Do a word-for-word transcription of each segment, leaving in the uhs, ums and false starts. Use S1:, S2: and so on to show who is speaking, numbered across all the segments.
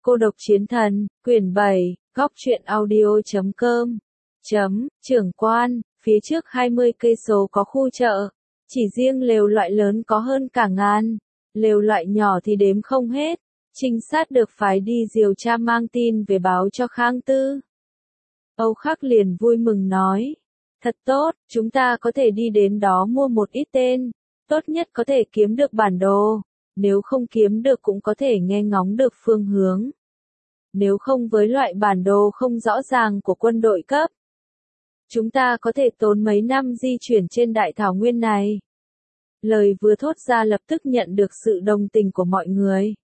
S1: Cô độc chiến thần, quyển bảy, góc truyện audio chấm com. Chấm, trưởng quan, phía trước hai mươi cây số có khu chợ. Chỉ riêng lều loại lớn có hơn cả ngàn. Lều loại nhỏ thì đếm không hết. Trinh sát được phái đi điều tra mang tin về báo cho Khang Tư. Âu Khắc liền vui mừng nói. Thật tốt, chúng ta có thể đi đến đó mua một ít tên. Tốt nhất có thể kiếm được bản đồ. Nếu không kiếm được cũng có thể nghe ngóng được phương hướng. Nếu không với loại bản đồ không rõ ràng của quân đội cấp. Chúng ta có thể tốn mấy năm di chuyển trên đại thảo nguyên này. Lời vừa thốt ra lập tức nhận được sự đồng tình của mọi người.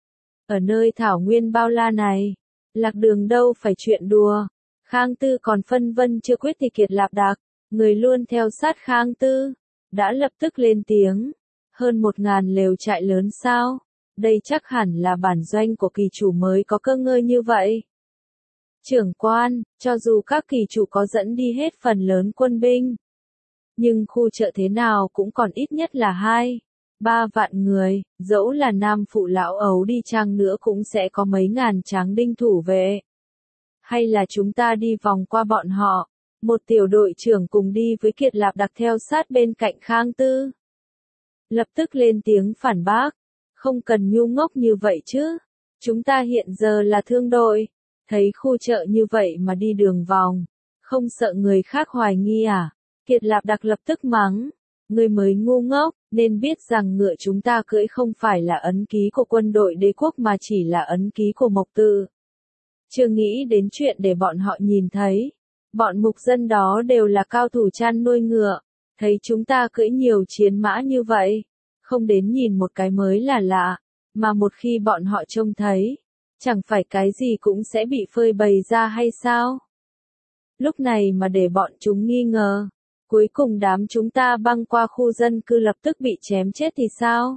S1: Ở nơi thảo nguyên bao la này, lạc đường đâu phải chuyện đùa. Khang Tư còn phân vân chưa quyết thì Kiệt Lạp Đạc, người luôn theo sát Khang Tư, đã lập tức lên tiếng. Hơn một ngàn lều trại lớn sao? Đây chắc hẳn là bản doanh của kỳ chủ mới có cơ ngơi như vậy. Trưởng quan, cho dù các kỳ chủ có dẫn đi hết phần lớn quân binh, nhưng khu chợ thế nào cũng còn ít nhất là hai, ba vạn người, dẫu là nam phụ lão ấu đi chăng nữa cũng sẽ có mấy ngàn tráng đinh thủ vệ. Hay là chúng ta đi vòng qua bọn họ, một tiểu đội trưởng cùng đi với Kiệt Lạp Đặc theo sát bên cạnh Khang Tư. Lập tức lên tiếng phản bác, không cần ngu ngốc như vậy chứ, chúng ta hiện giờ là thương đội, thấy khu chợ như vậy mà đi đường vòng, không sợ người khác hoài nghi à? Kiệt Lạp Đặc lập tức mắng, người mới ngu ngốc, nên biết rằng ngựa chúng ta cưỡi không phải là ấn ký của quân đội đế quốc mà chỉ là ấn ký của mộc tự. Chưa nghĩ đến chuyện để bọn họ nhìn thấy, bọn mục dân đó đều là cao thủ chăn nuôi ngựa, thấy chúng ta cưỡi nhiều chiến mã như vậy, không đến nhìn một cái mới là lạ, mà một khi bọn họ trông thấy, chẳng phải cái gì cũng sẽ bị phơi bày ra hay sao? Lúc này mà để bọn chúng nghi ngờ, cuối cùng đám chúng ta băng qua khu dân cư lập tức bị chém chết thì sao?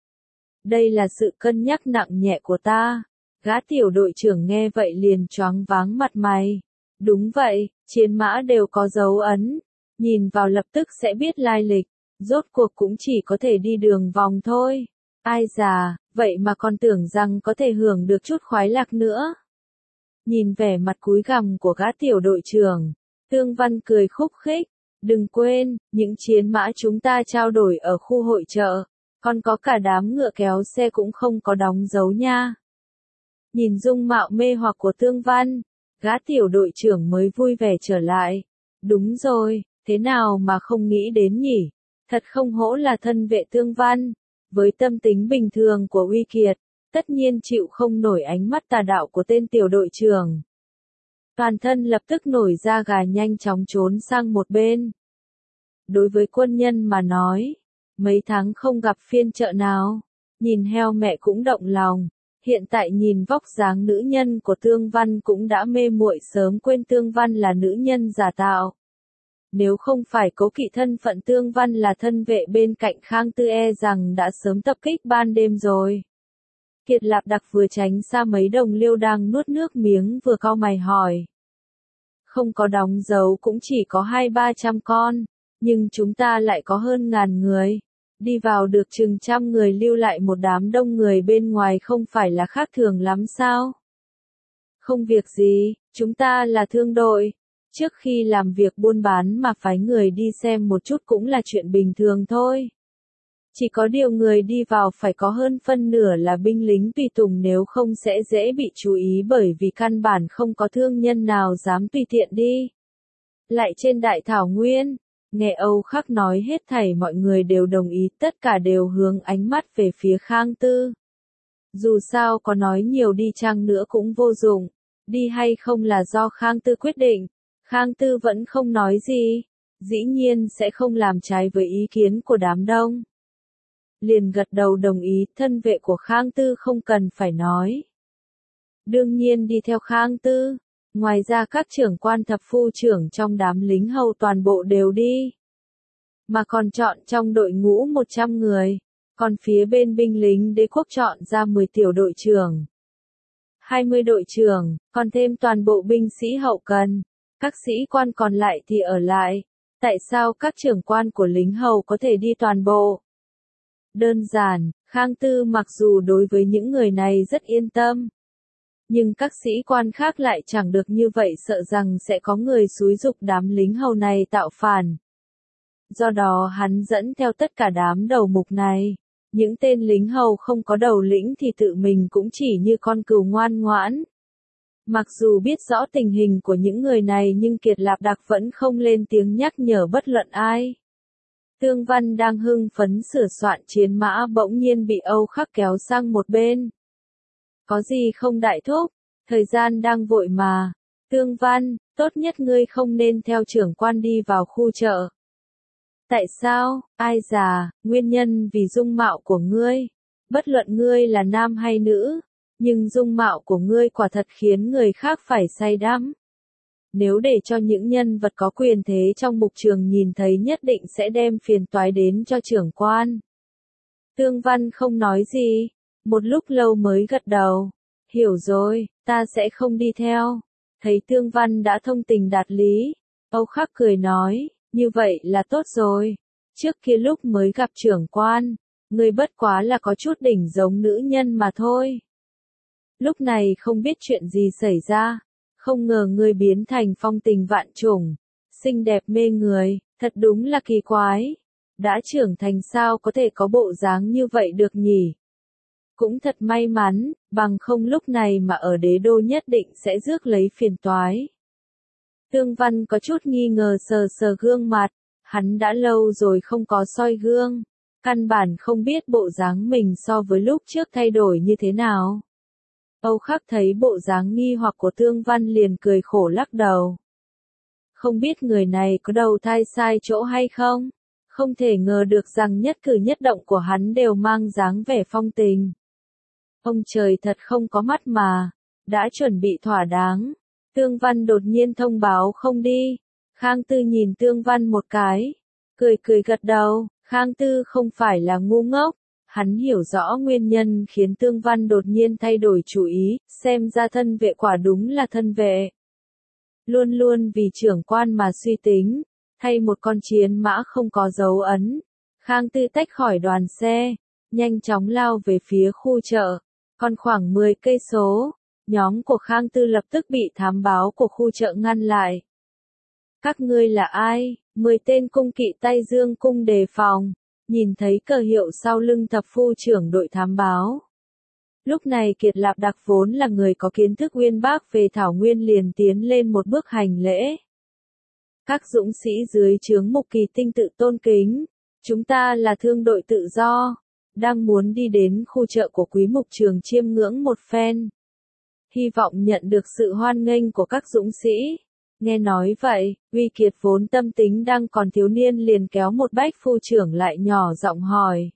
S1: Đây là sự cân nhắc nặng nhẹ của ta. Gã tiểu đội trưởng nghe vậy liền choáng váng mặt mày. Đúng vậy, chiến mã đều có dấu ấn, nhìn vào lập tức sẽ biết lai lịch, rốt cuộc cũng chỉ có thể đi đường vòng thôi. Ai già, vậy mà còn tưởng rằng có thể hưởng được chút khoái lạc nữa. Nhìn vẻ mặt cúi gằm của gã tiểu đội trưởng, Tương Văn cười khúc khích, đừng quên, những chiến mã chúng ta trao đổi ở khu hội chợ, còn có cả đám ngựa kéo xe cũng không có đóng dấu nha. Nhìn dung mạo mê hoặc của Tương Văn, gã tiểu đội trưởng mới vui vẻ trở lại. Đúng rồi, thế nào mà không nghĩ đến nhỉ? Thật không hổ là thân vệ Tương Văn. Với tâm tính bình thường của Uy Kiệt, tất nhiên chịu không nổi ánh mắt tà đạo của tên tiểu đội trưởng. Toàn thân lập tức nổi da gà nhanh chóng trốn sang một bên. Đối với quân nhân mà nói, mấy tháng không gặp phiên chợ nào, nhìn heo mẹ cũng động lòng. Hiện tại nhìn vóc dáng nữ nhân của Tương Văn cũng đã mê muội sớm quên Tương Văn là nữ nhân giả tạo. Nếu không phải cố kỵ thân phận Tương Văn là thân vệ bên cạnh Khang Tư e rằng đã sớm tập kích ban đêm rồi. Kiệt Lạp Đặc vừa tránh xa mấy đồng liêu đang nuốt nước miếng vừa cau mày hỏi. Không có đóng dấu cũng chỉ có hai ba trăm con, nhưng chúng ta lại có hơn ngàn người. Đi vào được chừng trăm người lưu lại một đám đông người bên ngoài không phải là khác thường lắm sao? Không việc gì, chúng ta là thương đội. Trước khi làm việc buôn bán mà phái người đi xem một chút cũng là chuyện bình thường thôi. Chỉ có điều người đi vào phải có hơn phân nửa là binh lính tùy tùng nếu không sẽ dễ bị chú ý bởi vì căn bản không có thương nhân nào dám tùy tiện đi. Lại trên đại thảo nguyên. Nghe Âu Khắc nói hết thảy mọi người đều đồng ý, tất cả đều hướng ánh mắt về phía Khang Tư. Dù sao có nói nhiều đi chăng nữa cũng vô dụng, đi hay không là do Khang Tư quyết định. Khang Tư vẫn không nói gì, dĩ nhiên sẽ không làm trái với ý kiến của đám đông. Liền gật đầu đồng ý, thân vệ của Khang Tư không cần phải nói. Đương nhiên đi theo Khang Tư. Ngoài ra các trưởng quan thập phu trưởng trong đám lính hầu toàn bộ đều đi. Mà còn chọn trong đội ngũ một trăm người. Còn phía bên binh lính đế quốc chọn ra mười tiểu đội trưởng. hai mươi đội trưởng, còn thêm toàn bộ binh sĩ hậu cần. Các sĩ quan còn lại thì ở lại. Tại sao các trưởng quan của lính hầu có thể đi toàn bộ? Đơn giản, Khang Tư mặc dù đối với những người này rất yên tâm. Nhưng các sĩ quan khác lại chẳng được như vậy, sợ rằng sẽ có người xúi giục đám lính hầu này tạo phản. Do đó hắn dẫn theo tất cả đám đầu mục này. Những tên lính hầu không có đầu lĩnh thì tự mình cũng chỉ như con cừu ngoan ngoãn. Mặc dù biết rõ tình hình của những người này nhưng Kiệt Lạp Đặc vẫn không lên tiếng nhắc nhở bất luận ai. Tương Văn đang hưng phấn sửa soạn chiến mã bỗng nhiên bị Âu Khắc kéo sang một bên. Có gì không đại thúc? Thời gian đang vội mà. Tương Văn, tốt nhất ngươi không nên theo trưởng quan đi vào khu chợ. Tại sao? Ai già, nguyên nhân vì dung mạo của ngươi. Bất luận ngươi là nam hay nữ, nhưng dung mạo của ngươi quả thật khiến người khác phải say đắm. Nếu để cho những nhân vật có quyền thế trong mục trường nhìn thấy nhất định sẽ đem phiền toái đến cho trưởng quan. Tương Văn không nói gì, một lúc lâu mới gật đầu. Hiểu rồi, ta sẽ không đi theo. Thấy Tương Văn đã thông tình đạt lý, Âu Khắc cười nói, như vậy là tốt rồi. Trước kia lúc mới gặp trưởng quan, ngươi bất quá là có chút đỉnh giống nữ nhân mà thôi. Lúc này không biết chuyện gì xảy ra, không ngờ ngươi biến thành phong tình vạn trùng, xinh đẹp mê người, thật đúng là kỳ quái. Đã trưởng thành sao có thể có bộ dáng như vậy được nhỉ? Cũng thật may mắn, bằng không lúc này mà ở đế đô nhất định sẽ rước lấy phiền toái. Tương Văn có chút nghi ngờ sờ sờ gương mặt, hắn đã lâu rồi không có soi gương, căn bản không biết bộ dáng mình so với lúc trước thay đổi như thế nào. Âu Khắc thấy bộ dáng nghi hoặc của Tương Văn liền cười khổ lắc đầu. Không biết người này có đầu thai sai chỗ hay không? Không thể ngờ được rằng nhất cử nhất động của hắn đều mang dáng vẻ phong tình. Ông trời thật không có mắt mà, đã chuẩn bị thỏa đáng. Tương Văn đột nhiên thông báo không đi. Khang Tư nhìn Tương Văn một cái, cười cười gật đầu. Khang Tư không phải là ngu ngốc, hắn hiểu rõ nguyên nhân khiến Tương Văn đột nhiên thay đổi chủ ý, xem ra thân vệ quả đúng là thân vệ. Luôn luôn vì trưởng quan mà suy tính, thay một con chiến mã không có dấu ấn. Khang Tư tách khỏi đoàn xe, nhanh chóng lao về phía khu chợ, còn khoảng mười cây số. Nhóm của Khang Tư lập tức bị thám báo của khu chợ ngăn lại. Các ngươi là ai? Mười tên cung kỵ Tây Dương cung đề phòng, nhìn thấy cờ hiệu sau lưng thập phu trưởng đội thám báo. Lúc này Kiệt Lạp Đặc vốn là người có kiến thức uyên bác về thảo nguyên liền tiến lên một bước hành lễ. Các dũng sĩ dưới trướng Mục Kỳ Tinh tự tôn kính, chúng ta là thương đội tự do, đang muốn đi đến khu chợ của Quý Mục Trường chiêm ngưỡng một phen. Hy vọng nhận được sự hoan nghênh của các dũng sĩ. Nghe nói vậy, Uy Kiệt vốn tâm tính đang còn thiếu niên liền kéo một bách phu trưởng lại nhỏ giọng hỏi.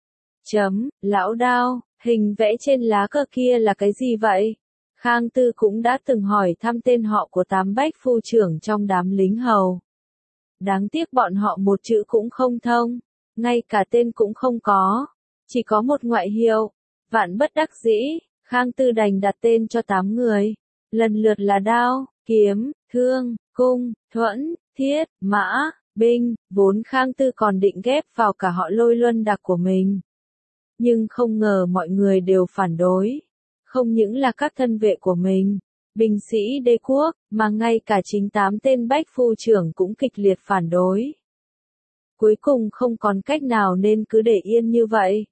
S1: Chấm, lão Đao, hình vẽ trên lá cờ kia là cái gì vậy? Khang Tư cũng đã từng hỏi thăm tên họ của tám bách phu trưởng trong đám lính hầu. Đáng tiếc bọn họ một chữ cũng không thông, ngay cả tên cũng không có, chỉ có một ngoại hiệu. Vạn bất đắc dĩ, Khang Tư đành đặt tên cho tám người, lần lượt là đao, kiếm, thương, cung, thuẫn, thiết, mã, binh. Vốn Khang Tư còn định ghép vào cả họ Lôi Luân Đặc của mình. Nhưng không ngờ mọi người đều phản đối. Không những là các thân vệ của mình, binh sĩ đế quốc, mà ngay cả chính tám tên bách phu trưởng cũng kịch liệt phản đối. Cuối cùng không còn cách nào nên cứ để yên như vậy.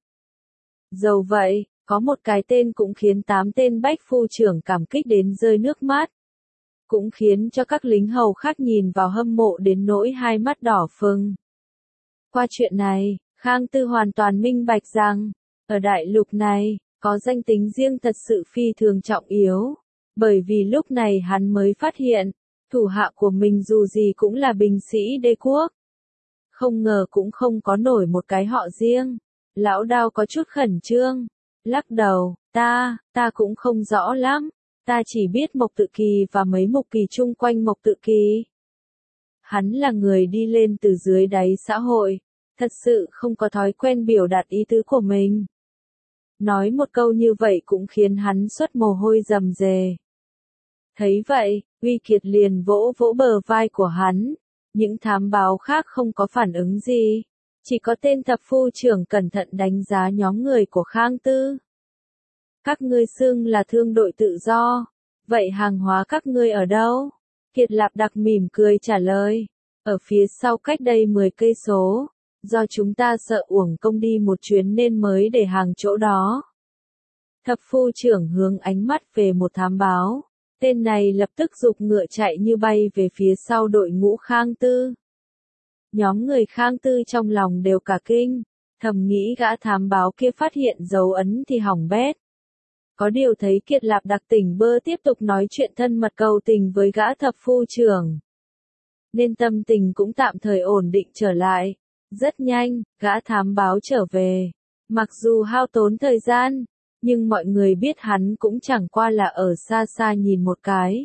S1: Dầu vậy, có một cái tên cũng khiến tám tên bách phu trưởng cảm kích đến rơi nước mắt. Cũng khiến cho các lính hầu khác nhìn vào hâm mộ đến nỗi hai mắt đỏ phừng. Qua chuyện này, Khang Tư hoàn toàn minh bạch rằng, ở đại lục này, có danh tính riêng thật sự phi thường trọng yếu. Bởi vì lúc này hắn mới phát hiện, thủ hạ của mình dù gì cũng là binh sĩ đế quốc. Không ngờ cũng không có nổi một cái họ riêng. Lão Đao có chút khẩn trương, lắc đầu, ta, ta cũng không rõ lắm. Ta chỉ biết Mộc Tự Kỳ và mấy mục kỳ chung quanh Mộc Tự Kỳ. Hắn là người đi lên từ dưới đáy xã hội, thật sự không có thói quen biểu đạt ý tứ của mình. Nói một câu như vậy cũng khiến hắn xuất mồ hôi rầm rề. Thấy vậy, Uy Kiệt liền vỗ vỗ bờ vai của hắn. Những thám báo khác không có phản ứng gì. Chỉ có tên thập phu trưởng cẩn thận đánh giá nhóm người của Khang Tư. Các ngươi xưng là thương đội tự do. Vậy hàng hóa các ngươi ở đâu? Kiệt Lạp Đặc mỉm cười trả lời. Ở phía sau cách đây mười cây số. Do chúng ta sợ uổng công đi một chuyến nên mới để hàng chỗ đó. Thập phu trưởng hướng ánh mắt về một thám báo. Tên này lập tức giục ngựa chạy như bay về phía sau đội ngũ Khang Tư. Nhóm người Khang Tư trong lòng đều cả kinh, thầm nghĩ gã thám báo kia phát hiện dấu ấn thì hỏng bét. Có điều thấy Kiệt Lạp Đặc tỉnh bơ tiếp tục nói chuyện thân mật cầu tình với gã thập phu trưởng, nên tâm tình cũng tạm thời ổn định trở lại. Rất nhanh, gã thám báo trở về. Mặc dù hao tốn thời gian, nhưng mọi người biết hắn cũng chẳng qua là ở xa xa nhìn một cái,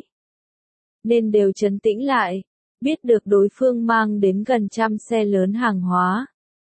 S1: nên đều trấn tĩnh lại, biết được đối phương mang đến gần trăm xe lớn hàng hóa.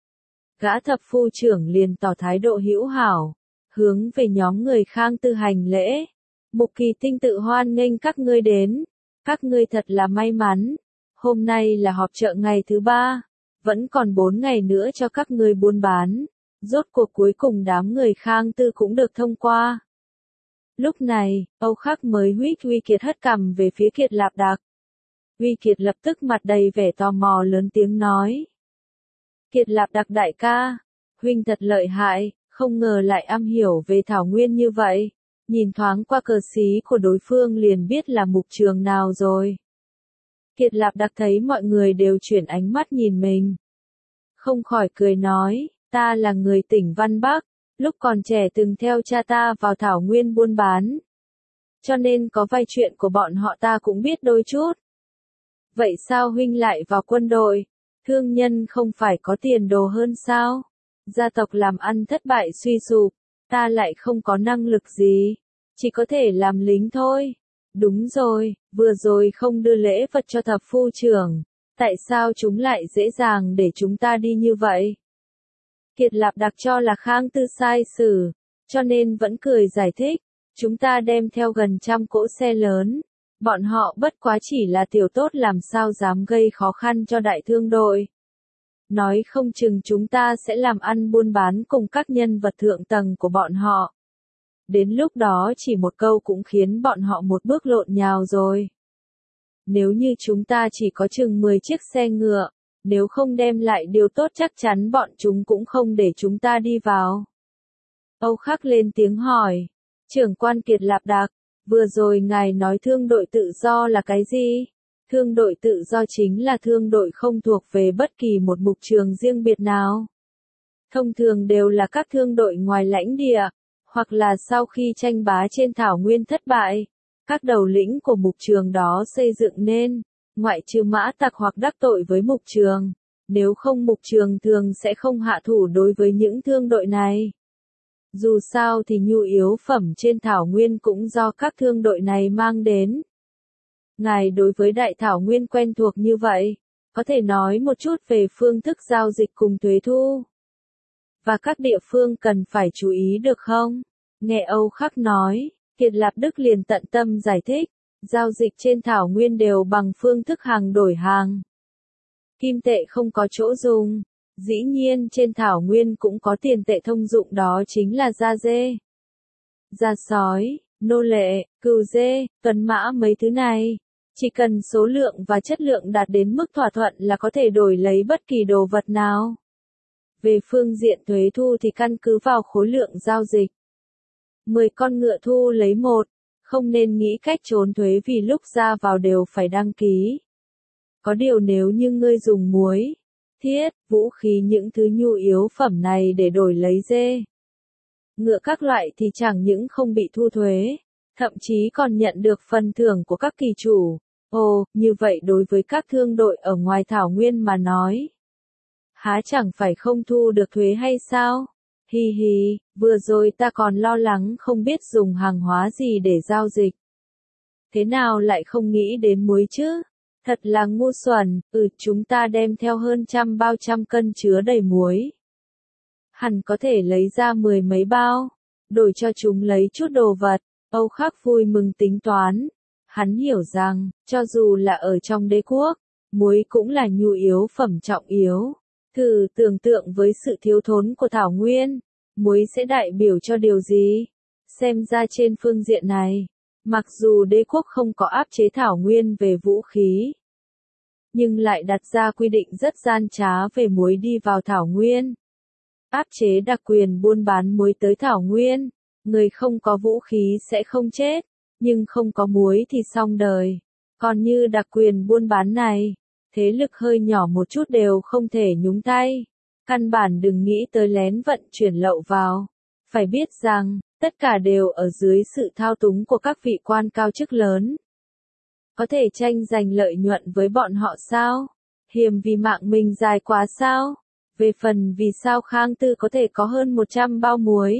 S1: Gã thập phu trưởng liền tỏ thái độ hữu hảo, hướng về nhóm người Khang Tư hành lễ. Mục Kỳ Tinh tự hoan nghênh các ngươi đến, các ngươi thật là may mắn. Hôm nay là họp chợ ngày thứ ba, vẫn còn bốn ngày nữa cho các ngươi buôn bán. Rốt cuộc cuối cùng đám người Khang Tư cũng được thông qua. Lúc này, Âu Khắc mới huýt Uy Kiệt hất cằm về phía Kiệt Lạp Đặc. Uy Kiệt lập tức mặt đầy vẻ tò mò lớn tiếng nói. Kiệt Lạp Đặc đại ca, huynh thật lợi hại, không ngờ lại am hiểu về thảo nguyên như vậy. Nhìn thoáng qua cờ xí của đối phương liền biết là mục trường nào rồi. Kiệt Lạp Đặc thấy mọi người đều chuyển ánh mắt nhìn mình, không khỏi cười nói. Ta là người tỉnh Văn Bắc, lúc còn trẻ từng theo cha ta vào thảo nguyên buôn bán. Cho nên có vài chuyện của bọn họ ta cũng biết đôi chút. Vậy sao huynh lại vào quân đội? Thương nhân không phải có tiền đồ hơn sao? Gia tộc làm ăn thất bại suy sụp, ta lại không có năng lực gì, chỉ có thể làm lính thôi. Đúng rồi, vừa rồi không đưa lễ vật cho thập phu trưởng, tại sao chúng lại dễ dàng để chúng ta đi như vậy? Kiệt Lạp Đặc cho là Khang Tư sai xử, cho nên vẫn cười giải thích. Chúng ta đem theo gần trăm cỗ xe lớn. Bọn họ bất quá chỉ là tiểu tốt làm sao dám gây khó khăn cho đại thương đội. Nói không chừng chúng ta sẽ làm ăn buôn bán cùng các nhân vật thượng tầng của bọn họ. Đến lúc đó chỉ một câu cũng khiến bọn họ một bước lộn nhào rồi. Nếu như chúng ta chỉ có chừng mười chiếc xe ngựa, nếu không đem lại điều tốt chắc chắn bọn chúng cũng không để chúng ta đi vào. Âu Khắc lên tiếng hỏi. Trưởng quan Kiệt Lạp Đặc, vừa rồi ngài nói thương đội tự do là cái gì? Thương đội tự do chính là thương đội không thuộc về bất kỳ một mục trường riêng biệt nào. Thông thường đều là các thương đội ngoài lãnh địa, hoặc là sau khi tranh bá trên thảo nguyên thất bại, các đầu lĩnh của mục trường đó xây dựng nên. Ngoại trừ mã tặc hoặc đắc tội với mục trường, nếu không mục trường thường sẽ không hạ thủ đối với những thương đội này. Dù sao thì nhu yếu phẩm trên thảo nguyên cũng do các thương đội này mang đến. Ngài đối với đại thảo nguyên quen thuộc như vậy, có thể nói một chút về phương thức giao dịch cùng thuế thu, và các địa phương cần phải chú ý được không? Nghe Âu Khắc nói, Kiệt Lạp Đức liền tận tâm giải thích. Giao dịch trên thảo nguyên đều bằng phương thức hàng đổi hàng. Kim tệ không có chỗ dùng. Dĩ nhiên trên thảo nguyên cũng có tiền tệ thông dụng, đó chính là da dê, da sói, nô lệ, cừu dê, tuần mã mấy thứ này. Chỉ cần số lượng và chất lượng đạt đến mức thỏa thuận là có thể đổi lấy bất kỳ đồ vật nào. Về phương diện thuế thu thì căn cứ vào khối lượng giao dịch. mười con ngựa thu lấy một. Không nên nghĩ cách trốn thuế vì lúc ra vào đều phải đăng ký. Có điều nếu như ngươi dùng muối, thiết, vũ khí những thứ nhu yếu phẩm này để đổi lấy dê, ngựa các loại thì chẳng những không bị thu thuế, thậm chí còn nhận được phần thưởng của các kỳ chủ. Ồ, như vậy đối với các thương đội ở ngoài thảo nguyên mà nói, há chẳng phải không thu được thuế hay sao? Hi hi, vừa rồi ta còn lo lắng không biết dùng hàng hóa gì để giao dịch. Thế nào lại không nghĩ đến muối chứ? Thật là ngu xuẩn. Ừ, chúng ta đem theo hơn trăm bao trăm cân chứa đầy muối. Hẳn có thể lấy ra mười mấy bao, đổi cho chúng lấy chút đồ vật. Âu Khắc vui mừng tính toán. Hắn hiểu rằng, cho dù là ở trong đế quốc, muối cũng là nhu yếu phẩm trọng yếu. Thử tưởng tượng với sự thiếu thốn của thảo nguyên, muối sẽ đại biểu cho điều gì? Xem ra trên phương diện này, mặc dù đế quốc không có áp chế Thảo Nguyên về vũ khí, nhưng lại đặt ra quy định rất gian trá về muối đi vào Thảo Nguyên. Áp chế đặc quyền buôn bán muối tới Thảo Nguyên, người không có vũ khí sẽ không chết, nhưng không có muối thì xong đời. Còn như đặc quyền buôn bán này, thế lực hơi nhỏ một chút đều không thể nhúng tay. Căn bản đừng nghĩ tới lén vận chuyển lậu vào. Phải biết rằng, tất cả đều ở dưới sự thao túng của các vị quan cao chức lớn. Có thể tranh giành lợi nhuận với bọn họ sao? Hiềm vì mạng mình dài quá sao? Về phần vì sao Khang Tư có thể có hơn một trăm bao muối?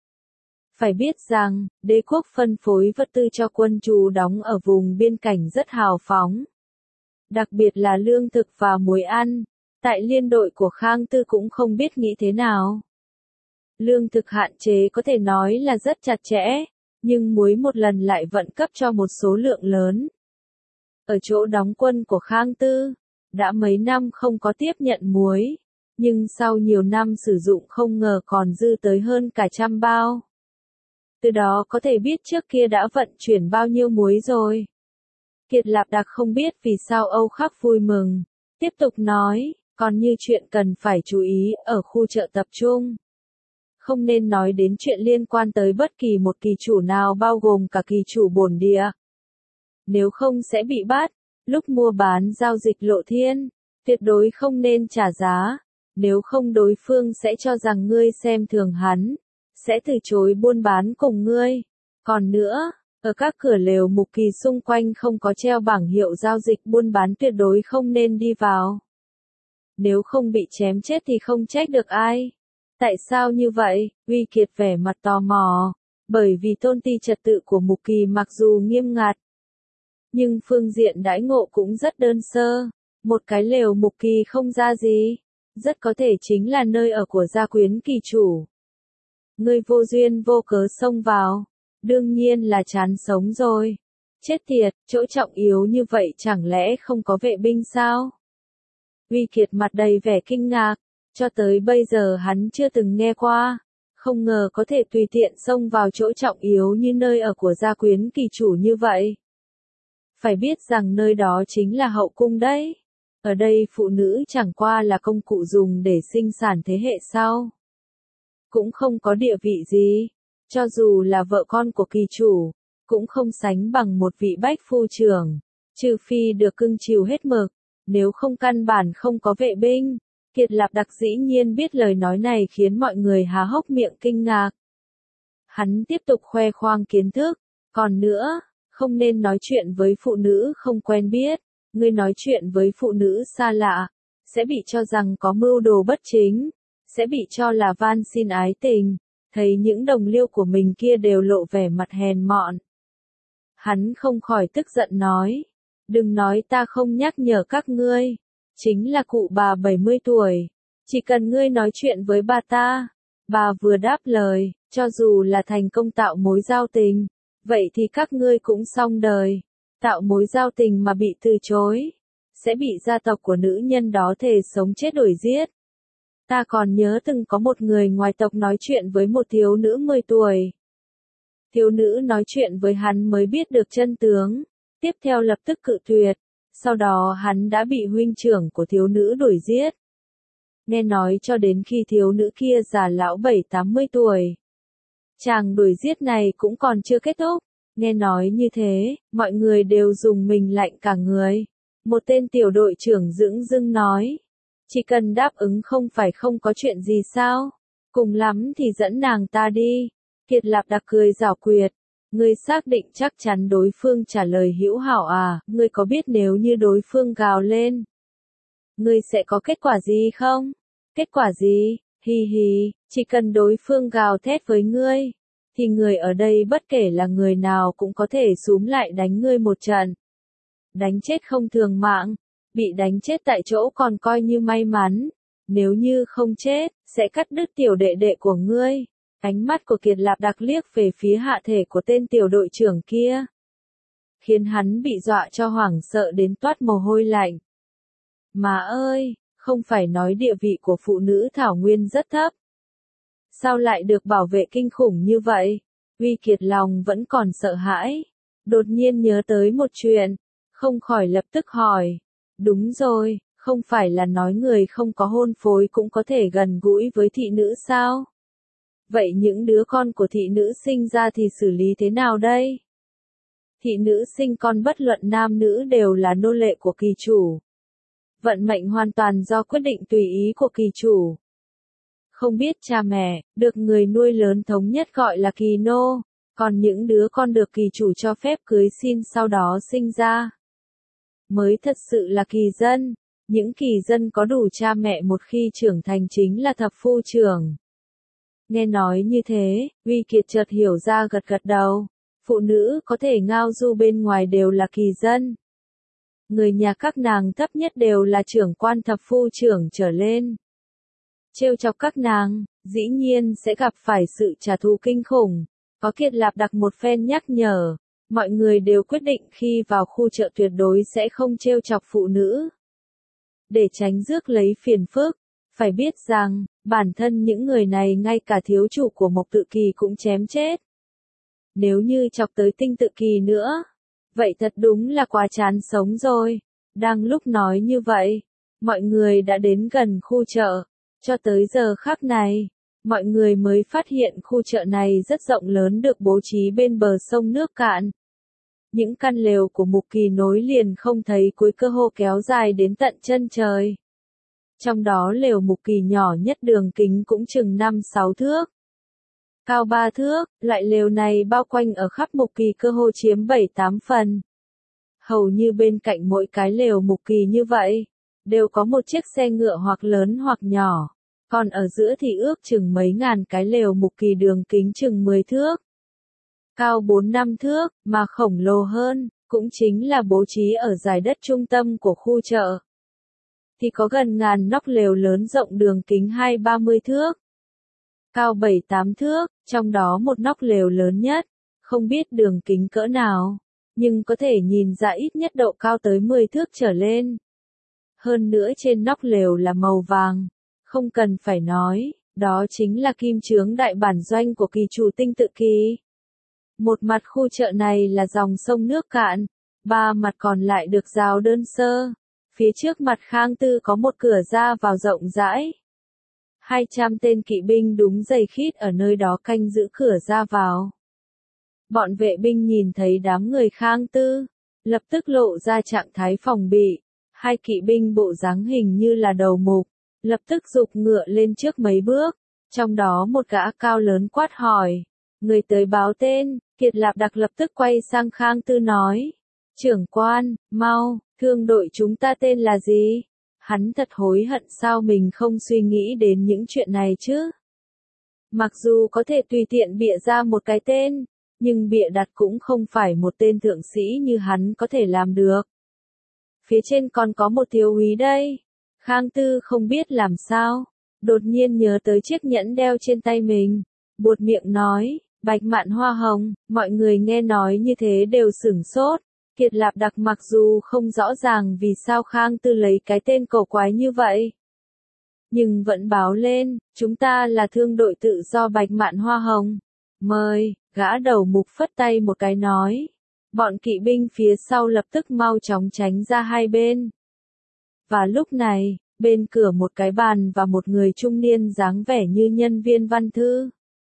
S1: Phải biết rằng, đế quốc phân phối vật tư cho quân trù đóng ở vùng biên cảnh rất hào phóng. Đặc biệt là lương thực và muối ăn, tại liên đội của Khang Tư cũng không biết nghĩ thế nào. Lương thực hạn chế có thể nói là rất chặt chẽ, nhưng muối một lần lại vận cấp cho một số lượng lớn. Ở chỗ đóng quân của Khang Tư, đã mấy năm không có tiếp nhận muối, nhưng sau nhiều năm sử dụng không ngờ còn dư tới hơn cả trăm bao. Từ đó có thể biết trước kia đã vận chuyển bao nhiêu muối rồi. Kiệt Lạp Đạc không biết vì sao Âu Khắc vui mừng, tiếp tục nói, còn như chuyện cần phải chú ý ở khu chợ tập trung. Không nên nói đến chuyện liên quan tới bất kỳ một kỳ chủ nào bao gồm cả kỳ chủ bổn địa. Nếu không sẽ bị bắt, lúc mua bán giao dịch lộ thiên, tuyệt đối không nên trả giá, nếu không đối phương sẽ cho rằng ngươi xem thường hắn, sẽ từ chối buôn bán cùng ngươi. Còn nữa, ở các cửa lều mục kỳ xung quanh không có treo bảng hiệu giao dịch buôn bán tuyệt đối không nên đi vào. Nếu không bị chém chết thì không trách được ai. Tại sao như vậy? Uy Kiệt vẻ mặt tò mò, bởi vì tôn ti trật tự của mục kỳ mặc dù nghiêm ngặt, nhưng phương diện đãi ngộ cũng rất đơn sơ. Một cái lều mục kỳ không ra gì, rất có thể chính là nơi ở của gia quyến kỳ chủ. Ngươi vô duyên vô cớ xông vào, đương nhiên là chán sống rồi. Chết tiệt, chỗ trọng yếu như vậy chẳng lẽ không có vệ binh sao? Uy Kiệt mặt đầy vẻ kinh ngạc, cho tới bây giờ hắn chưa từng nghe qua, không ngờ có thể tùy tiện xông vào chỗ trọng yếu như nơi ở của gia quyến kỳ chủ như vậy. Phải biết rằng nơi đó chính là hậu cung đấy. Ở đây phụ nữ chẳng qua là công cụ dùng để sinh sản thế hệ sau. Cũng không có địa vị gì, cho dù là vợ con của kỳ chủ, cũng không sánh bằng một vị bách phu trưởng, trừ phi được cưng chiều hết mực, nếu không căn bản không có vệ binh. Kiệt Lạp Đạc dĩ nhiên biết lời nói này khiến mọi người há hốc miệng kinh ngạc. Hắn tiếp tục khoe khoang kiến thức, còn nữa, không nên nói chuyện với phụ nữ không quen biết, ngươi nói chuyện với phụ nữ xa lạ, sẽ bị cho rằng có mưu đồ bất chính, sẽ bị cho là van xin ái tình, thấy những đồng liêu của mình kia đều lộ vẻ mặt hèn mọn. Hắn không khỏi tức giận nói, đừng nói ta không nhắc nhở các ngươi, chính là cụ bà bảy mươi tuổi, chỉ cần ngươi nói chuyện với bà ta, bà vừa đáp lời, cho dù là thành công tạo mối giao tình, vậy thì các ngươi cũng xong đời. Tạo mối giao tình mà bị từ chối, sẽ bị gia tộc của nữ nhân đó thề sống chết đuổi giết. Ta còn nhớ từng có một người ngoài tộc nói chuyện với một thiếu nữ mười tuổi. Thiếu nữ nói chuyện với hắn mới biết được chân tướng, tiếp theo lập tức cự tuyệt, sau đó hắn đã bị huynh trưởng của thiếu nữ đuổi giết. Nghe nói cho đến khi thiếu nữ kia già lão bảy tám mươi tuổi. Chàng đuổi giết này cũng còn chưa kết thúc. Nghe nói như thế, mọi người đều dùng mình lạnh cả người. Một tên tiểu đội trưởng dửng dưng nói, chỉ cần đáp ứng không phải không có chuyện gì sao, cùng lắm thì dẫn nàng ta đi. Kiệt Lạp Đạc cười giảo quyệt, ngươi xác định chắc chắn đối phương trả lời hữu hảo à, ngươi có biết nếu như đối phương gào lên, ngươi sẽ có kết quả gì không? Kết quả gì? Hi hi, chỉ cần đối phương gào thét với ngươi, thì người ở đây bất kể là người nào cũng có thể xúm lại đánh ngươi một trận. Đánh chết không thường mạng, bị đánh chết tại chỗ còn coi như may mắn, nếu như không chết, sẽ cắt đứt tiểu đệ đệ của ngươi. Ánh mắt của Kiệt Lạp Đạc liếc về phía hạ thể của tên tiểu đội trưởng kia, khiến hắn bị dọa cho hoảng sợ đến toát mồ hôi lạnh. Má ơi, không phải nói địa vị của phụ nữ Thảo Nguyên rất thấp. Sao lại được bảo vệ kinh khủng như vậy? Uy Kiệt lòng vẫn còn sợ hãi. Đột nhiên nhớ tới một chuyện, không khỏi lập tức hỏi. Đúng rồi, không phải là nói người không có hôn phối cũng có thể gần gũi với thị nữ sao? Vậy những đứa con của thị nữ sinh ra thì xử lý thế nào đây? Thị nữ sinh con bất luận nam nữ đều là nô lệ của kỳ chủ. Vận mệnh hoàn toàn do quyết định tùy ý của kỳ chủ. Không biết cha mẹ, được người nuôi lớn thống nhất gọi là kỳ nô, còn những đứa con được kỳ chủ cho phép cưới xin sau đó sinh ra mới thật sự là kỳ dân. Những kỳ dân có đủ cha mẹ một khi trưởng thành chính là thập phu trưởng. Nghe nói như thế, Uy Kiệt chợt hiểu ra gật gật đầu. Phụ nữ có thể ngao du bên ngoài đều là kỳ dân. Người nhà các nàng thấp nhất đều là trưởng quan thập phu trưởng trở lên. Trêu chọc các nàng, dĩ nhiên sẽ gặp phải sự trả thù kinh khủng. Có Kiệt Lạp Đặc một phen nhắc nhở, mọi người đều quyết định khi vào khu chợ tuyệt đối sẽ không trêu chọc phụ nữ. Để tránh rước lấy phiền phức, phải biết rằng, bản thân những người này ngay cả thiếu chủ của Mộc Tự Kỳ cũng chém chết. Nếu như chọc tới Tinh Tự Kỳ nữa, vậy thật đúng là quá chán sống rồi. Đang lúc nói như vậy, mọi người đã đến gần khu chợ. Cho tới giờ khắc này, mọi người mới phát hiện khu chợ này rất rộng lớn được bố trí bên bờ sông nước cạn. Những căn lều của Mục Kỳ nối liền không thấy cuối cơ hồ kéo dài đến tận chân trời. Trong đó lều Mục Kỳ nhỏ nhất đường kính cũng chừng năm sáu thước. Cao ba thước, loại lều này bao quanh ở khắp Mục Kỳ cơ hồ chiếm bảy tám phần. Hầu như bên cạnh mỗi cái lều Mục Kỳ như vậy, đều có một chiếc xe ngựa hoặc lớn hoặc nhỏ. Còn ở giữa thì ước chừng mấy ngàn cái lều Mục Kỳ đường kính chừng mười thước. Cao bốn năm thước, mà khổng lồ hơn, cũng chính là bố trí ở dải đất trung tâm của khu chợ. Thì có gần ngàn nóc lều lớn rộng đường kính hai ba mươi thước. Cao bảy tám thước, trong đó một nóc lều lớn nhất, không biết đường kính cỡ nào, nhưng có thể nhìn ra ít nhất độ cao tới mười thước trở lên. Hơn nữa trên nóc lều là màu vàng, không cần phải nói, đó chính là kim chướng đại bản doanh của kỳ chủ Tinh Tự Kỳ. Một mặt khu chợ này là dòng sông nước cạn, ba mặt còn lại được rào đơn sơ. Phía trước mặt Khang Tư có một cửa ra vào rộng rãi. Hai trăm tên kỵ binh đúng dày khít ở nơi đó canh giữ cửa ra vào. Bọn vệ binh nhìn thấy đám người Khang Tư, lập tức lộ ra trạng thái phòng bị. Hai kỵ binh bộ dáng hình như là đầu mục, lập tức giục ngựa lên trước mấy bước. Trong đó một gã cao lớn quát hỏi. Người tới báo tên, Kiệt Lạp Đặc lập tức quay sang Khang Tư nói. Trưởng quan, mau, thương đội chúng ta tên là gì? Hắn thật hối hận sao mình không suy nghĩ đến những chuyện này chứ. Mặc dù có thể tùy tiện bịa ra một cái tên, nhưng bịa đặt cũng không phải một tên thượng sĩ như hắn có thể làm được. Phía trên còn có một thiếu úy đây. Khang Tư không biết làm sao, đột nhiên nhớ tới chiếc nhẫn đeo trên tay mình, buột miệng nói, Bạch Mạn Hoa Hồng. Mọi người nghe nói như thế đều sửng sốt. Kiệt Lạp Đặc mặc dù không rõ ràng vì sao Khang Tư lấy cái tên cổ quái như vậy, nhưng vẫn báo lên, chúng ta là thương đội tự do Bạch Mạn Hoa Hồng. Mời, gã đầu mục phất tay một cái nói. Bọn kỵ binh phía sau lập tức mau chóng tránh ra hai bên. Và lúc này, bên cửa một cái bàn và một người trung niên dáng vẻ như nhân viên văn thư.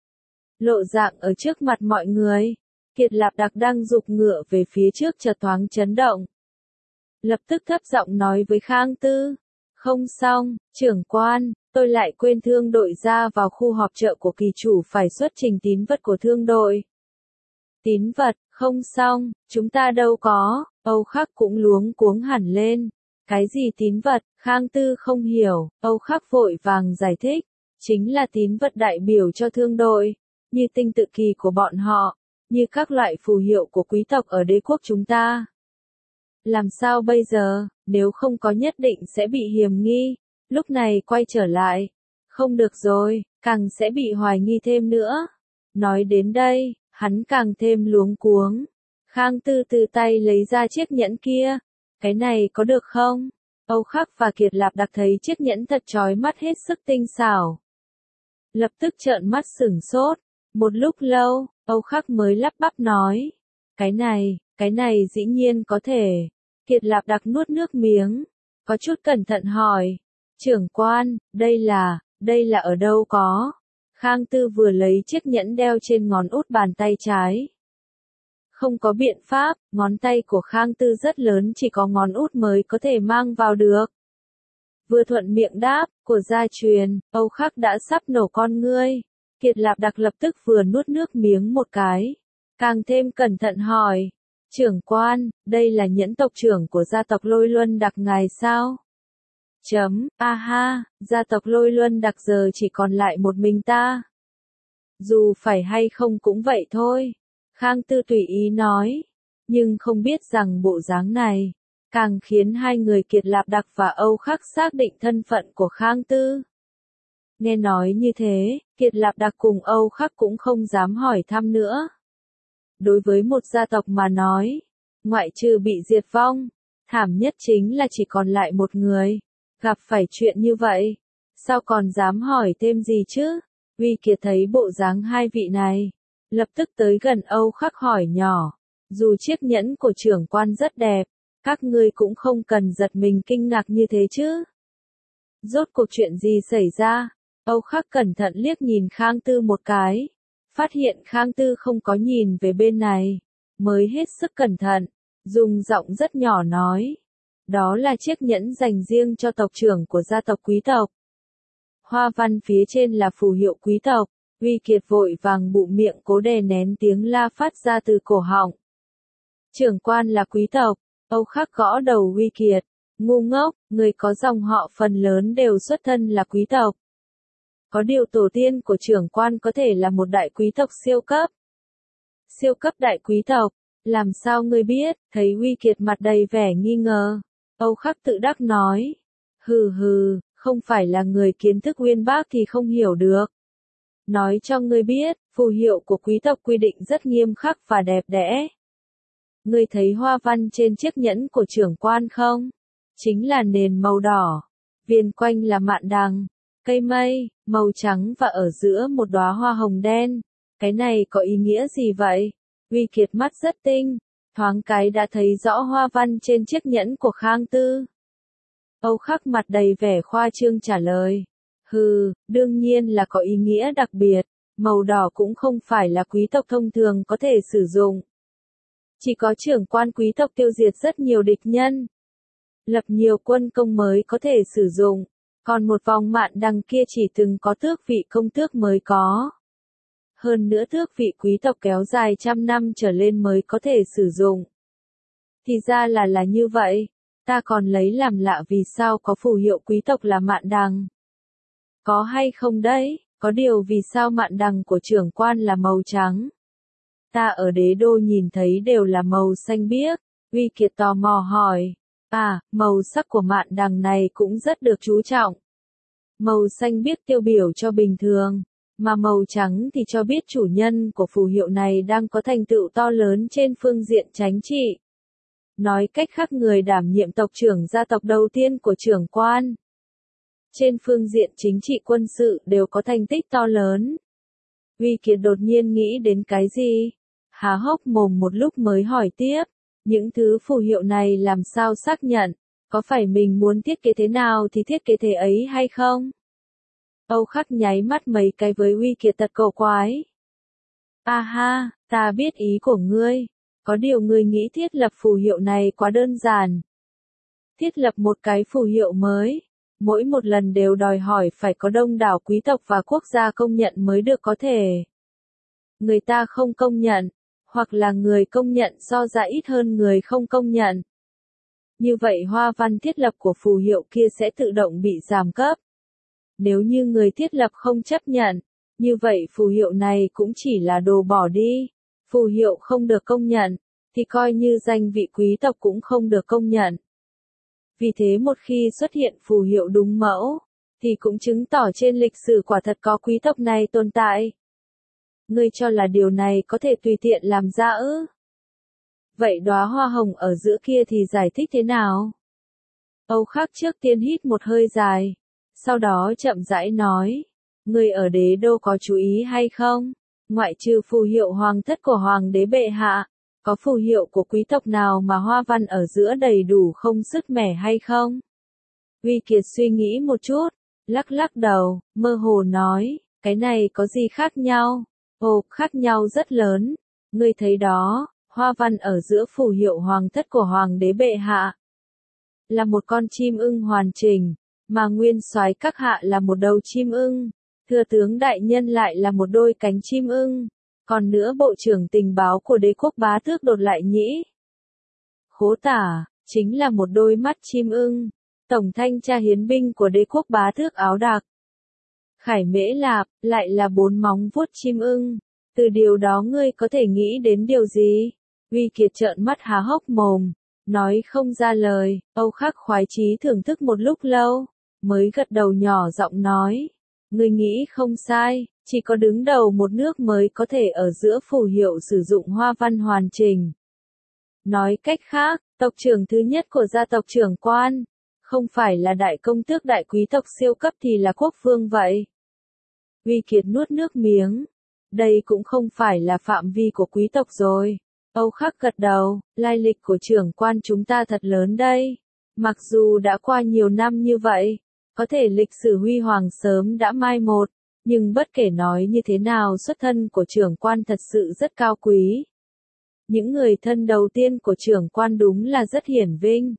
S1: Lộ dạng ở trước mặt mọi người. Kiệt Lạp Đặc đang giục ngựa về phía trước chợt thoáng chấn động. Lập tức thấp giọng nói với Khang Tư. Không xong, trưởng quan, tôi lại quên thương đội ra vào khu họp chợ của kỳ chủ phải xuất trình tín vật của thương đội. Tín vật, không xong, chúng ta đâu có, Âu Khắc cũng luống cuống hẳn lên. Cái gì tín vật, Khang Tư không hiểu, Âu Khắc vội vàng giải thích. Chính là tín vật đại biểu cho thương đội, như Tinh Tự Kỳ của bọn họ, như các loại phù hiệu của quý tộc ở đế quốc chúng ta. Làm sao bây giờ, nếu không có nhất định sẽ bị hiềm nghi, lúc này quay trở lại. Không được rồi, càng sẽ bị hoài nghi thêm nữa. Nói đến đây, hắn càng thêm luống cuống. Khang Tư từ tay lấy ra chiếc nhẫn kia. Cái này có được không? Âu Khắc và Kiệt Lạp Đặc thấy chiếc nhẫn thật chói mắt hết sức tinh xảo. Lập tức trợn mắt sửng sốt. Một lúc lâu, Âu Khắc mới lắp bắp nói. Cái này, cái này dĩ nhiên có thể. Kiệt Lạp Đặc nuốt nước miếng. Có chút cẩn thận hỏi. Trưởng quan, đây là, đây là ở đâu có? Khang Tư vừa lấy chiếc nhẫn đeo trên ngón út bàn tay trái. Không có biện pháp, ngón tay của Khang Tư rất lớn, chỉ có ngón út mới có thể mang vào được. Vừa thuận miệng đáp, của gia truyền, Âu Khắc đã sắp nổ con ngươi. Kiệt Lạp Đặc lập tức vừa nuốt nước miếng một cái. Càng thêm cẩn thận hỏi. Trưởng quan, đây là nhẫn tộc trưởng của gia tộc Lôi Luân Đặc ngài sao? Chấm, a ha, gia tộc Lôi Luân Đặc giờ chỉ còn lại một mình ta. Dù phải hay không cũng vậy thôi. Khang Tư tùy ý nói. Nhưng không biết rằng bộ dáng này, càng khiến hai người Kiệt Lạp Đặc và Âu Khắc xác định thân phận của Khang Tư. Nghe nói như thế, Kiệt Lạp Đặc cùng Âu Khắc cũng không dám hỏi thăm nữa. Đối với một gia tộc mà nói, ngoại trừ bị diệt vong, thảm nhất chính là chỉ còn lại một người. Gặp phải chuyện như vậy, sao còn dám hỏi thêm gì chứ? Uy Kiệt thấy bộ dáng hai vị này, lập tức tới gần Âu Khắc hỏi nhỏ. Dù chiếc nhẫn của trưởng quan rất đẹp, các ngươi cũng không cần giật mình kinh ngạc như thế chứ. Rốt cuộc chuyện gì xảy ra? Âu Khắc cẩn thận liếc nhìn Khang Tư một cái. Phát hiện Khang Tư không có nhìn về bên này. Mới hết sức cẩn thận, dùng giọng rất nhỏ nói. Đó là chiếc nhẫn dành riêng cho tộc trưởng của gia tộc quý tộc. Hoa văn phía trên là phù hiệu quý tộc. Uy Kiệt vội vàng bụm miệng cố đè nén tiếng la phát ra từ cổ họng. Trưởng quan là quý tộc. Âu Khắc gõ đầu Uy Kiệt. Ngu ngốc, người có dòng họ phần lớn đều xuất thân là quý tộc. Có điều tổ tiên của trưởng quan có thể là một đại quý tộc siêu cấp. Siêu cấp đại quý tộc, làm sao ngươi biết? Thấy Uy Kiệt mặt đầy vẻ nghi ngờ. Âu Khắc tự đắc nói. Hừ hừ, không phải là người kiến thức uyên bác thì không hiểu được. Nói cho ngươi biết, phù hiệu của quý tộc quy định rất nghiêm khắc và đẹp đẽ. Ngươi thấy hoa văn trên chiếc nhẫn của trưởng quan không? Chính là nền màu đỏ. Viền quanh là mạn đằng, cây mây, màu trắng và ở giữa một đóa hoa hồng đen. Cái này có ý nghĩa gì vậy? Uy Kiệt mắt rất tinh, thoáng cái đã thấy rõ hoa văn trên chiếc nhẫn của Khang Tư. Âu Khắc mặt đầy vẻ khoa trương trả lời. Hừ, đương nhiên là có ý nghĩa đặc biệt. Màu đỏ cũng không phải là quý tộc thông thường có thể sử dụng. Chỉ có trưởng quan quý tộc tiêu diệt rất nhiều địch nhân, lập nhiều quân công mới có thể sử dụng. Còn một vòng mạn đằng kia chỉ từng có tước vị công tước mới có. Hơn nữa tước vị quý tộc kéo dài trăm năm trở lên mới có thể sử dụng. Thì ra là là như vậy. Ta còn lấy làm lạ vì sao có phù hiệu quý tộc là mạn đằng. Có hay không đấy? Có điều vì sao mạn đằng của trưởng quan là màu trắng? Ta ở đế đô nhìn thấy đều là màu xanh biếc. Uy Kiệt tò mò hỏi. À, màu sắc của mạn đằng này cũng rất được chú trọng. Màu xanh biếc tiêu biểu cho bình thường, mà màu trắng thì cho biết chủ nhân của phù hiệu này đang có thành tựu to lớn trên phương diện chính trị. Nói cách khác người đảm nhiệm tộc trưởng gia tộc đầu tiên của trưởng quan. Trên phương diện chính trị quân sự đều có thành tích to lớn. Uy Kiệt đột nhiên nghĩ đến cái gì? Há hốc mồm một lúc mới hỏi tiếp. Những thứ phù hiệu này làm sao xác nhận? Có phải mình muốn thiết kế thế nào thì thiết kế thế ấy hay không? Âu Khắc nháy mắt mấy cái với Uy Kiệt thật cổ quái. A ha, ta biết ý của ngươi. Có điều ngươi nghĩ thiết lập phù hiệu này quá đơn giản. Thiết lập một cái phù hiệu mới, mỗi một lần đều đòi hỏi phải có đông đảo quý tộc và quốc gia công nhận mới được có thể. Người ta không công nhận, hoặc là người công nhận so ra ít hơn người không công nhận. Như vậy hoa văn thiết lập của phù hiệu kia sẽ tự động bị giảm cấp. Nếu như người thiết lập không chấp nhận, như vậy phù hiệu này cũng chỉ là đồ bỏ đi. Phù hiệu không được công nhận, thì coi như danh vị quý tộc cũng không được công nhận. Vì thế một khi xuất hiện phù hiệu đúng mẫu, thì cũng chứng tỏ trên lịch sử quả thật có quý tộc này tồn tại. Ngươi cho là điều này có thể tùy tiện làm ra ư? Vậy đóa hoa hồng ở giữa kia thì giải thích thế nào? Âu Khắc trước tiên hít một hơi dài, sau đó chậm rãi nói, ngươi ở đế đô có chú ý hay không? ngoại trừ phù hiệu hoàng thất của hoàng đế bệ hạ, có phù hiệu của quý tộc nào mà hoa văn ở giữa đầy đủ không sứt mẻ hay không? Uy Kiệt suy nghĩ một chút, lắc lắc đầu, mơ hồ nói, cái này có gì khác nhau? Ồ, khác nhau rất lớn. Ngươi thấy đó, hoa văn ở giữa phù hiệu hoàng thất của hoàng đế bệ hạ là một con chim ưng hoàn chỉnh, mà nguyên soái các hạ là một đầu chim ưng, thừa tướng đại nhân lại là một đôi cánh chim ưng, còn nữa bộ trưởng tình báo của đế quốc bá tước Đột Lại Nhĩ Khố Tả chính là một đôi mắt chim ưng, tổng thanh tra hiến binh của đế quốc bá tước Áo Đạc Khải Mễ Lạp lại là bốn móng vuốt chim ưng. Từ điều đó ngươi có thể nghĩ đến điều gì? Uy Kiệt trợn mắt há hốc mồm, nói không ra lời. Âu Khắc khoái chí thưởng thức một lúc lâu, mới gật đầu nhỏ giọng nói, ngươi nghĩ không sai, chỉ có đứng đầu một nước mới có thể ở giữa phù hiệu sử dụng hoa văn hoàn chỉnh. Nói cách khác, tộc trưởng thứ nhất của gia tộc Trưởng Quan, không phải là đại công tước đại quý tộc siêu cấp thì là quốc vương vậy. Uy Kiệt nuốt nước miếng. Đây cũng không phải là phạm vi của quý tộc rồi. Âu Khắc gật đầu, lai lịch của trưởng quan chúng ta thật lớn đây. Mặc dù đã qua nhiều năm như vậy, có thể lịch sử huy hoàng sớm đã mai một, nhưng bất kể nói như thế nào xuất thân của trưởng quan thật sự rất cao quý. Những người thân đầu tiên của trưởng quan đúng là rất hiển vinh.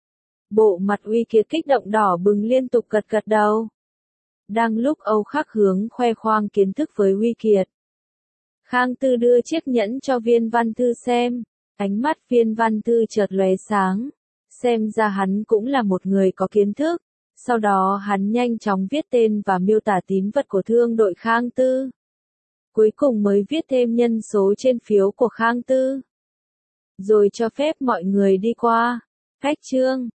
S1: Bộ mặt Uy Kiệt kích động đỏ bừng liên tục gật gật đầu. Đang lúc Âu Khắc hướng khoe khoang kiến thức với Uy Kiệt, Khang Tư đưa chiếc nhẫn cho Viên Văn Thư xem, ánh mắt Viên Văn Thư chợt lóe sáng, xem ra hắn cũng là một người có kiến thức. Sau đó hắn nhanh chóng viết tên và miêu tả tín vật của thương đội Khang Tư. Cuối cùng mới viết thêm nhân số trên phiếu của Khang Tư. Rồi cho phép mọi người đi qua. Khách trương.